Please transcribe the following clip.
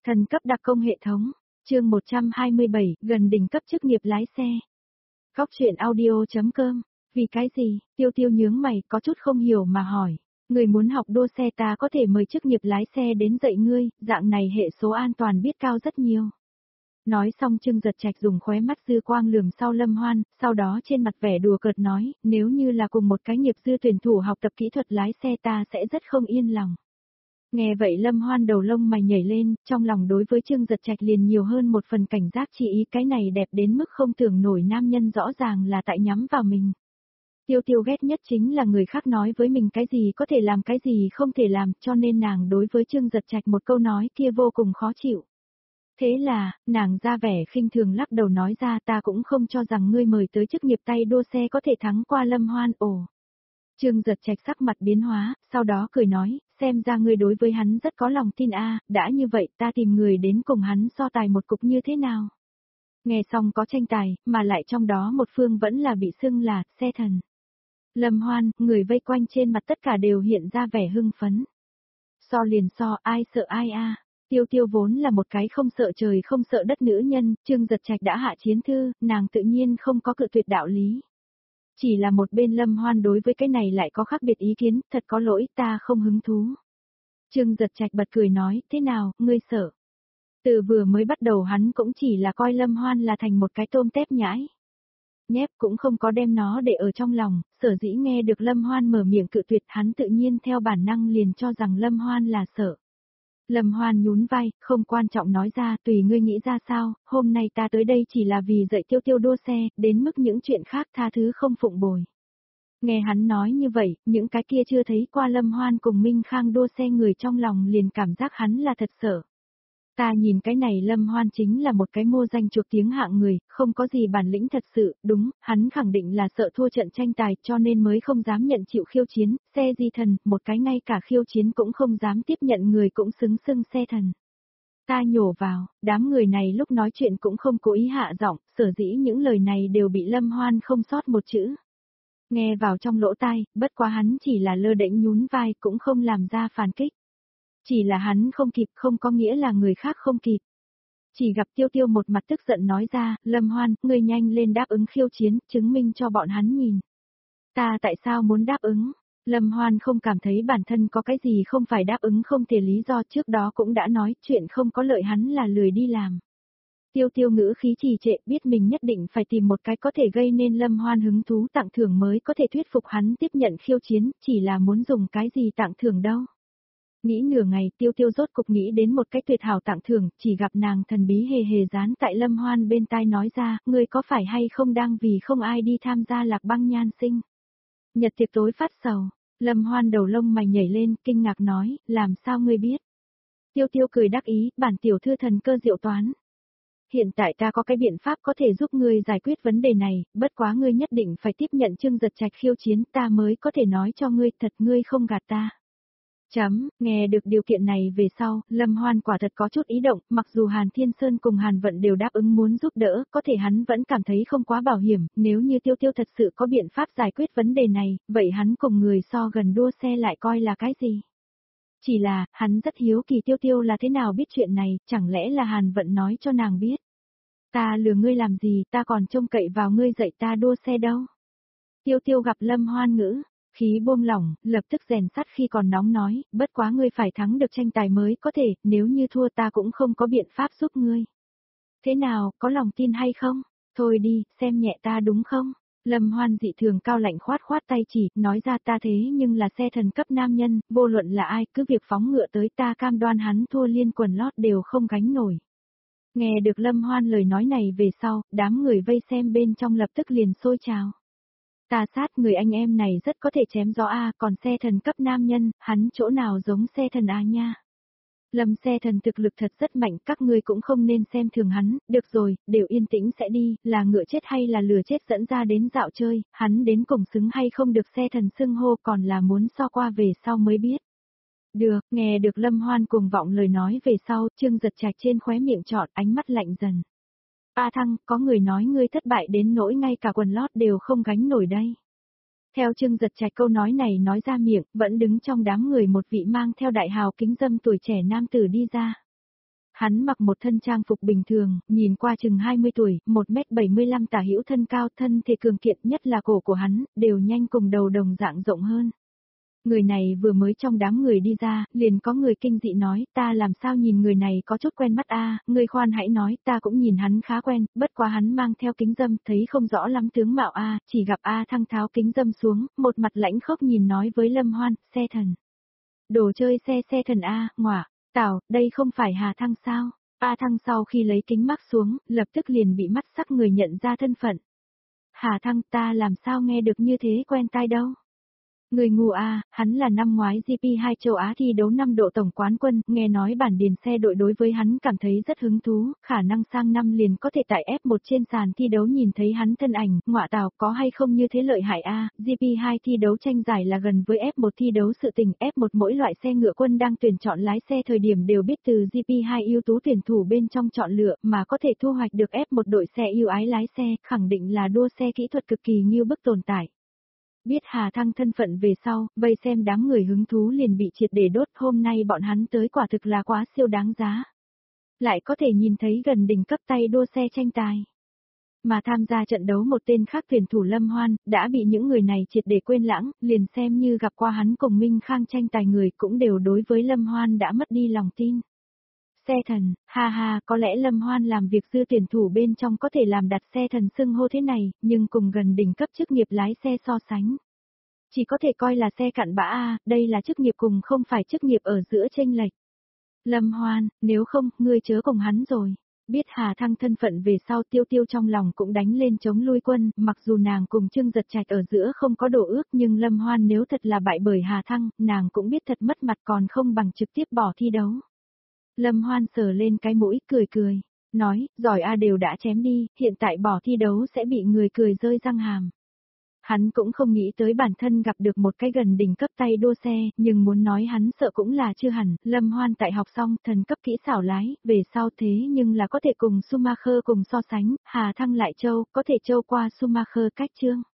Thần cấp đặc công hệ thống, chương 127, gần đỉnh cấp chức nghiệp lái xe. Góc truyện audio.com, vì cái gì, Tiêu Tiêu nhướng mày có chút không hiểu mà hỏi. Người muốn học đua xe ta có thể mời chức nghiệp lái xe đến dạy ngươi, dạng này hệ số an toàn biết cao rất nhiều. Nói xong Trương Giật Trạch dùng khóe mắt dư quang lườm sau Lâm Hoan, sau đó trên mặt vẻ đùa cợt nói, nếu như là cùng một cái nghiệp dư tuyển thủ học tập kỹ thuật lái xe ta sẽ rất không yên lòng. Nghe vậy Lâm Hoan đầu lông mày nhảy lên, trong lòng đối với Trương Giật Trạch liền nhiều hơn một phần cảnh giác, chỉ ý cái này đẹp đến mức không tưởng nổi nam nhân rõ ràng là tại nhắm vào mình. Tiêu Tiêu ghét nhất chính là người khác nói với mình cái gì có thể làm cái gì không thể làm, cho nên nàng đối với Trương Giật Trạch một câu nói kia vô cùng khó chịu. Thế là, nàng ra vẻ khinh thường lắc đầu nói ra, ta cũng không cho rằng ngươi mời tới chức nghiệp tay đua xe có thể thắng qua Lâm Hoan. Ồ. Trương Giật Trạch sắc mặt biến hóa, sau đó cười nói, xem ra ngươi đối với hắn rất có lòng tin a, đã như vậy ta tìm người đến cùng hắn so tài một cục như thế nào. Nghe xong có tranh tài, mà lại trong đó một phương vẫn là bị xưng là xe thần. Lâm Hoan, người vây quanh trên mặt tất cả đều hiện ra vẻ hưng phấn. So liền so, ai sợ ai a. Tiêu Tiêu vốn là một cái không sợ trời không sợ đất nữ nhân, Trương Giật Trạch đã hạ chiến thư, nàng tự nhiên không có cự tuyệt đạo lý. Chỉ là một bên Lâm Hoan đối với cái này lại có khác biệt ý kiến, thật có lỗi ta không hứng thú. Trương Giật Trạch bật cười nói, thế nào, ngươi sợ. Từ vừa mới bắt đầu hắn cũng chỉ là coi Lâm Hoan là thành một cái tôm tép nhãi. Nhép cũng không có đem nó để ở trong lòng, sở dĩ nghe được Lâm Hoan mở miệng cự tuyệt hắn tự nhiên theo bản năng liền cho rằng Lâm Hoan là sợ. Lâm Hoan nhún vai, không quan trọng nói ra, tùy ngươi nghĩ ra sao, hôm nay ta tới đây chỉ là vì dạy Tiêu Tiêu đua xe, đến mức những chuyện khác tha thứ không phụng bồi. Nghe hắn nói như vậy, những cái kia chưa thấy qua Lâm Hoan cùng Minh Khang đua xe người trong lòng liền cảm giác hắn là thật sợ. Ta nhìn cái này Lâm Hoan chính là một cái mô danh chuộc tiếng hạng người, không có gì bản lĩnh thật sự, đúng, hắn khẳng định là sợ thua trận tranh tài cho nên mới không dám nhận chịu khiêu chiến, xe di thần, một cái ngay cả khiêu chiến cũng không dám tiếp nhận người cũng xứng xưng xe thần. Ta nhổ vào, đám người này lúc nói chuyện cũng không cố ý hạ giọng, sở dĩ những lời này đều bị Lâm Hoan không sót một chữ. Nghe vào trong lỗ tai, bất quá hắn chỉ là lơ đễnh nhún vai cũng không làm ra phản kích. Chỉ là hắn không kịp không có nghĩa là người khác không kịp. Chỉ gặp Tiêu Tiêu một mặt tức giận nói ra, Lâm Hoan, ngươi nhanh lên đáp ứng khiêu chiến, chứng minh cho bọn hắn nhìn. Ta tại sao muốn đáp ứng? Lâm Hoan không cảm thấy bản thân có cái gì không phải đáp ứng không thể lý do, trước đó cũng đã nói chuyện không có lợi hắn là lười đi làm. Tiêu Tiêu ngữ khí trì trệ, biết mình nhất định phải tìm một cái có thể gây nên Lâm Hoan hứng thú tặng thưởng mới có thể thuyết phục hắn tiếp nhận khiêu chiến, chỉ là muốn dùng cái gì tặng thưởng đâu. Nghĩ nửa ngày Tiêu Tiêu rốt cục nghĩ đến một cách tuyệt hảo tặng thưởng, chỉ gặp nàng thần bí hề hề dán tại Lâm Hoan bên tai nói ra, ngươi có phải hay không đang vì không ai đi tham gia Lạc Băng Nhan Sinh. Nhật tiệc tối phát sầu, Lâm Hoan đầu lông mày nhảy lên, kinh ngạc nói, làm sao ngươi biết. Tiêu Tiêu cười đắc ý, bản tiểu thư thần cơ diệu toán. Hiện tại ta có cái biện pháp có thể giúp ngươi giải quyết vấn đề này, bất quá ngươi nhất định phải tiếp nhận Trương Giật Trạch khiêu chiến ta mới có thể nói cho ngươi thật ngươi không gạt ta. Nghe được điều kiện này về sau, Lâm Hoan quả thật có chút ý động, mặc dù Hàn Thiên Sơn cùng Hàn Vận đều đáp ứng muốn giúp đỡ, có thể hắn vẫn cảm thấy không quá bảo hiểm, nếu như Tiêu Tiêu thật sự có biện pháp giải quyết vấn đề này, vậy hắn cùng người so gần đua xe lại coi là cái gì? Chỉ là, hắn rất hiếu kỳ Tiêu Tiêu là thế nào biết chuyện này, chẳng lẽ là Hàn Vận nói cho nàng biết. Ta lừa ngươi làm gì, ta còn trông cậy vào ngươi dạy ta đua xe đâu. Tiêu Tiêu gặp Lâm Hoan ngữ. Khí buông lỏng, lập tức rèn sắt khi còn nóng nói, bất quá ngươi phải thắng được tranh tài mới có thể, nếu như thua ta cũng không có biện pháp giúp ngươi. Thế nào, có lòng tin hay không? Thôi đi, xem nhẹ ta đúng không? Lâm Hoan dị thường cao lạnh khoát khoát tay chỉ, nói ra ta thế nhưng là xe thần cấp nam nhân, vô luận là ai, cứ việc phóng ngựa tới ta cam đoan hắn thua liên quần lót đều không gánh nổi. Nghe được Lâm Hoan lời nói này về sau, đám người vây xem bên trong lập tức liền sôi trào. Ta sát người anh em này rất có thể chém gió a, còn xe thần cấp nam nhân, hắn chỗ nào giống xe thần a nha. Lâm xe thần thực lực thật rất mạnh, các ngươi cũng không nên xem thường hắn, được rồi, đều yên tĩnh sẽ đi, là ngựa chết hay là lừa chết dẫn ra đến dạo chơi, hắn đến cùng xứng hay không được xe thần xưng hô còn là muốn so qua về sau mới biết. Được, nghe được Lâm Hoan cùng vọng lời nói về sau, Trương Giật Trạch trên khóe miệng trọt ánh mắt lạnh dần. A Thăng, có người nói ngươi thất bại đến nỗi ngay cả quần lót đều không gánh nổi đây. Theo Trương Giật Trạch câu nói này nói ra miệng, vẫn đứng trong đám người một vị mang theo đại hào kính dâm tuổi trẻ nam tử đi ra. Hắn mặc một thân trang phục bình thường, nhìn qua chừng 20 tuổi, 1m75 tả hữu thân cao, thân thể cường kiện, nhất là cổ của hắn, đều nhanh cùng đầu đồng dạng rộng hơn. Người này vừa mới trong đám người đi ra, liền có người kinh dị nói, ta làm sao nhìn người này có chút quen mắt a, người khoan hãy nói, ta cũng nhìn hắn khá quen, bất quá hắn mang theo kính dâm, thấy không rõ lắm tướng mạo a, chỉ gặp A Thăng tháo kính dâm xuống, một mặt lãnh khốc nhìn nói với Lâm Hoan, xe thần. Đồ chơi xe thần a, ngọa, Tào, đây không phải Hà Thăng sao? A Thăng sau khi lấy kính mắc xuống, lập tức liền bị mắt sắc người nhận ra thân phận. Hà Thăng, ta làm sao nghe được như thế quen tai đâu? Người ngu a, hắn là năm ngoái GP2 châu Á thi đấu 5 độ tổng quán quân, nghe nói bản điền xe đội đối với hắn cảm thấy rất hứng thú, khả năng sang năm liền có thể tại F1 trên sàn thi đấu nhìn thấy hắn thân ảnh, ngọa tào có hay không như thế lợi hại a, GP2 thi đấu tranh giải là gần với F1 thi đấu sự tình, F1 mỗi loại xe ngựa quân đang tuyển chọn lái xe thời điểm đều biết từ GP2 ưu tú tuyển thủ bên trong chọn lựa mà có thể thu hoạch được F1 đội xe yêu ái lái xe, khẳng định là đua xe kỹ thuật cực kỳ nghiêu bức tồn tại. Biết Hà Thăng thân phận về sau, vây xem đám người hứng thú liền bị triệt để đốt, hôm nay bọn hắn tới quả thực là quá siêu đáng giá. Lại có thể nhìn thấy gần đỉnh cấp tay đua xe tranh tài. Mà tham gia trận đấu một tên khác tuyển thủ Lâm Hoan, đã bị những người này triệt để quên lãng, liền xem như gặp qua hắn cùng Minh Khang tranh tài người cũng đều đối với Lâm Hoan đã mất đi lòng tin. Xe thần, ha ha, có lẽ Lâm Hoan làm việc dư tuyển thủ bên trong có thể làm đặt xe thần xưng hô thế này, nhưng cùng gần đỉnh cấp chức nghiệp lái xe so sánh. Chỉ có thể coi là xe cặn bã a, đây là chức nghiệp cùng không phải chức nghiệp ở giữa chênh lệch. Lâm Hoan, nếu không, ngươi chớ cùng hắn rồi. Biết Hà Thăng thân phận về sau Tiêu Tiêu trong lòng cũng đánh lên chống lui quân, mặc dù nàng cùng Trương Giật Trạch ở giữa không có đổ ước nhưng Lâm Hoan nếu thật là bại bởi Hà Thăng, nàng cũng biết thật mất mặt còn không bằng trực tiếp bỏ thi đấu. Lâm Hoan sờ lên cái mũi, cười cười, nói, giỏi a đều đã chém đi, hiện tại bỏ thi đấu sẽ bị người cười rơi răng hàm. Hắn cũng không nghĩ tới bản thân gặp được một cái gần đỉnh cấp tay đua xe, nhưng muốn nói hắn sợ cũng là chưa hẳn, Lâm Hoan tại học xong thần cấp kỹ xảo lái, về sau thế nhưng là có thể cùng Schumacher cùng so sánh, Hà Thăng lại châu, có thể châu qua Schumacher cách chương.